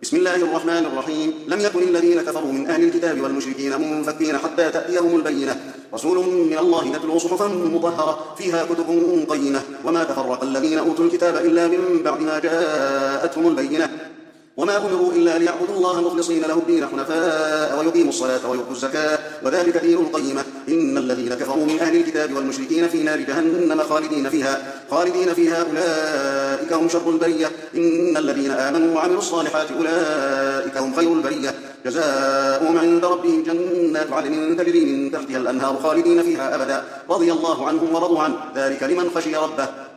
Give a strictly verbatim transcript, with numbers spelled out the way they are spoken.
بسم الله الرحمن الرحيم. لم يكن الذين كفروا من أهل الكتاب والمشركين منفكين حتى تأتيهم البينة، رسول من الله يتلو صحفا مطهرة فيها كتب قيمة. وما تفرق الذين أوتوا الكتاب إلا من بعد ما جاءتهم البينة، وما أمروا إلا ليعبدوا الله مخلصين له الدين حنفاء ويقيموا الصلاة ويؤتوا الزكاة وذلك دين القيمة. إن الذين كفروا من أهل الكتاب والمشركين في نار جهنم خالدين فيها خالدين فيها أولئك هم شر البرية. إن الذين آمنوا وعملوا الصالحات أولئك هم خير البرية، جزاؤهم عند ربهم جنات عدن تجري من تحتها الأنهار خالدين فيها أبدا، رضي الله عنهم ورضوا عنه، ذلك لمن خشي ربه.